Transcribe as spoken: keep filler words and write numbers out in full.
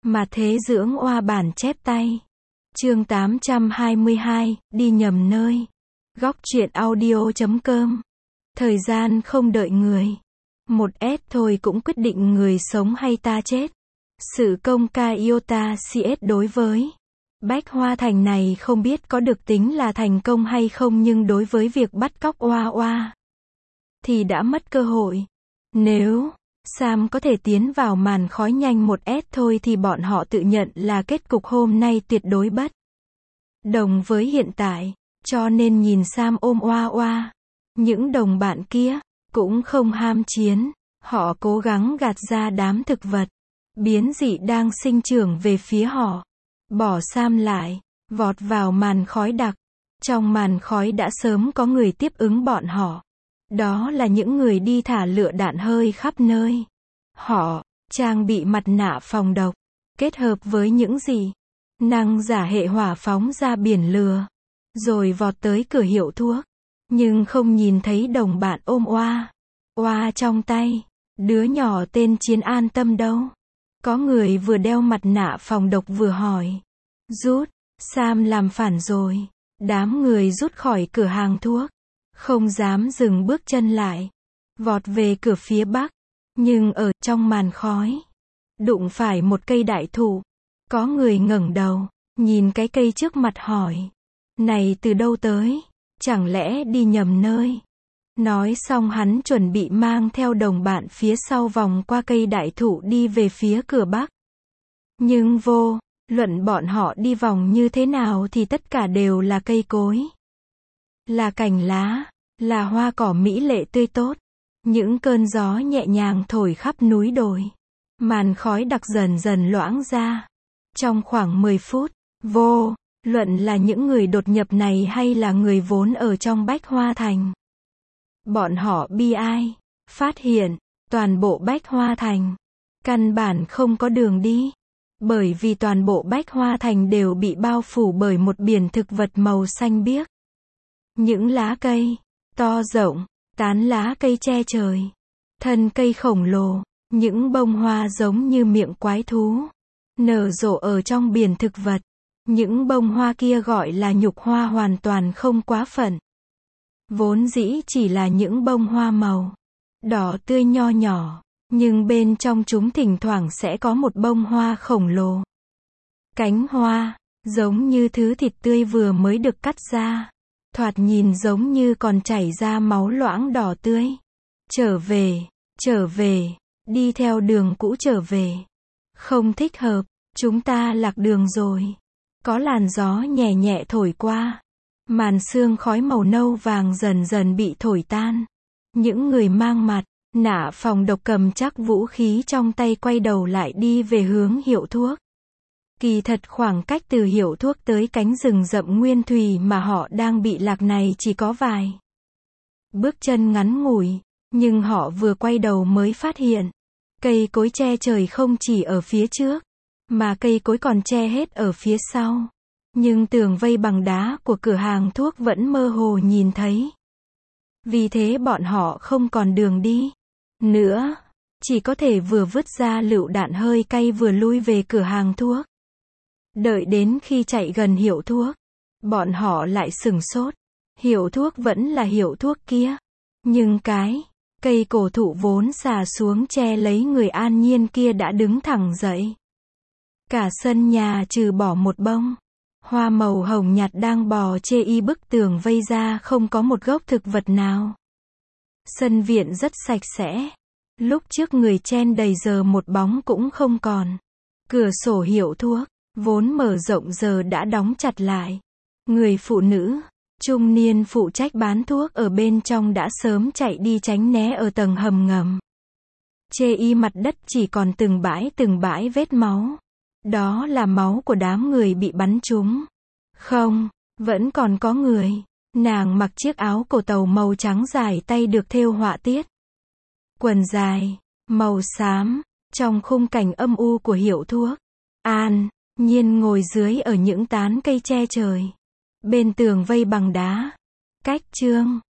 Mà thế dưỡng oa bản chép tay. Chương tám trăm hai mươi hai, đi nhầm nơi. Góc truyện audio chấm com. Thời gian không đợi người. Một S thôi cũng quyết định người sống hay ta chết. Sự công ca iota xê ét đối với Bách Hoa Thành này không biết có được tính là thành công hay không, nhưng đối với việc bắt cóc oa oa thì đã mất cơ hội. Nếu Sam có thể tiến vào màn khói nhanh một S thôi thì bọn họ tự nhận là kết cục hôm nay tuyệt đối bất đồng với hiện tại. Cho nên nhìn Sam ôm oa oa, những đồng bạn kia cũng không ham chiến. Họ cố gắng gạt ra đám thực vật biến dị đang sinh trưởng về phía họ. Bỏ Sam lại, vọt vào màn khói đặc. Trong màn khói đã sớm có người tiếp ứng bọn họ. Đó là những người đi thả lựu đạn hơi khắp nơi. Họ trang bị mặt nạ phòng độc, kết hợp với những gì năng giả hệ hỏa phóng ra biển lửa, rồi vọt tới cửa hiệu thuốc. Nhưng không nhìn thấy đồng bạn ôm oa oa trong tay, đứa nhỏ tên Chiến an tâm đâu. Có người vừa đeo mặt nạ phòng độc vừa hỏi. Rút, Sam làm phản rồi. Đám người rút khỏi cửa hàng thuốc, không dám dừng bước chân lại, vọt về cửa phía bắc. Nhưng ở trong màn khói, đụng phải một cây đại thụ. Có người ngẩng đầu, nhìn cái cây trước mặt hỏi. Này từ đâu tới? Chẳng lẽ đi nhầm nơi? Nói xong hắn chuẩn bị mang theo đồng bạn phía sau vòng qua cây đại thụ đi về phía cửa bắc. Nhưng vô luận bọn họ đi vòng như thế nào thì tất cả đều là cây cối, là cành lá, là hoa cỏ mỹ lệ tươi tốt. Những cơn gió nhẹ nhàng thổi khắp núi đồi. Màn khói đặc dần dần loãng ra. Trong khoảng mười phút, vô luận là những người đột nhập này hay là người vốn ở trong Bách Hoa Thành, bọn họ bi ai phát hiện toàn bộ Bách Hoa Thành căn bản không có đường đi. Bởi vì toàn bộ Bách Hoa Thành đều bị bao phủ bởi một biển thực vật màu xanh biếc. Những lá cây to rộng, tán lá cây che trời, thân cây khổng lồ, những bông hoa giống như miệng quái thú, nở rộ ở trong biển thực vật. Những bông hoa kia gọi là nhục hoa hoàn toàn không quá phận. Vốn dĩ chỉ là những bông hoa màu đỏ tươi nho nhỏ, nhưng bên trong chúng thỉnh thoảng sẽ có một bông hoa khổng lồ. Cánh hoa giống như thứ thịt tươi vừa mới được cắt ra, thoạt nhìn giống như còn chảy ra máu loãng đỏ tươi. Trở về, trở về, đi theo đường cũ trở về. Không thích hợp, chúng ta lạc đường rồi. Có làn gió nhẹ nhẹ thổi qua. Màn sương khói màu nâu vàng dần dần bị thổi tan. Những người mang mặt nạ phòng độc cầm chắc vũ khí trong tay quay đầu lại đi về hướng hiệu thuốc. Kỳ thật khoảng cách từ hiệu thuốc tới cánh rừng rậm nguyên thủy mà họ đang bị lạc này chỉ có vài bước chân ngắn ngủi. Nhưng họ vừa quay đầu mới phát hiện, cây cối che trời không chỉ ở phía trước, mà cây cối còn che hết ở phía sau. Nhưng tường vây bằng đá của cửa hàng thuốc vẫn mơ hồ nhìn thấy. Vì thế bọn họ không còn đường đi nữa, chỉ có thể vừa vứt ra lựu đạn hơi cay vừa lui về cửa hàng thuốc. Đợi đến khi chạy gần hiệu thuốc, bọn họ lại sửng sốt. Hiệu thuốc vẫn là hiệu thuốc kia, nhưng cái cây cổ thụ vốn xà xuống che lấy người an nhiên kia đã đứng thẳng dậy. Cả sân nhà trừ bỏ một bông hoa màu hồng nhạt đang bò chê y bức tường vây ra không có một gốc thực vật nào. Sân viện rất sạch sẽ. Lúc trước người chen đầy giờ một bóng cũng không còn. Cửa sổ hiệu thuốc vốn mở rộng giờ đã đóng chặt lại. Người phụ nữ trung niên phụ trách bán thuốc ở bên trong đã sớm chạy đi tránh né ở tầng hầm ngầm. Chê y mặt đất chỉ còn từng bãi từng bãi vết máu. Đó là máu của đám người bị bắn trúng. Không, vẫn còn có người. Nàng mặc chiếc áo cổ tàu màu trắng dài tay được thêu họa tiết. Quần dài, màu xám, trong khung cảnh âm u của hiệu thuốc. An nhiên ngồi dưới ở những tán cây che trời. Bên tường vây bằng đá. Cách chương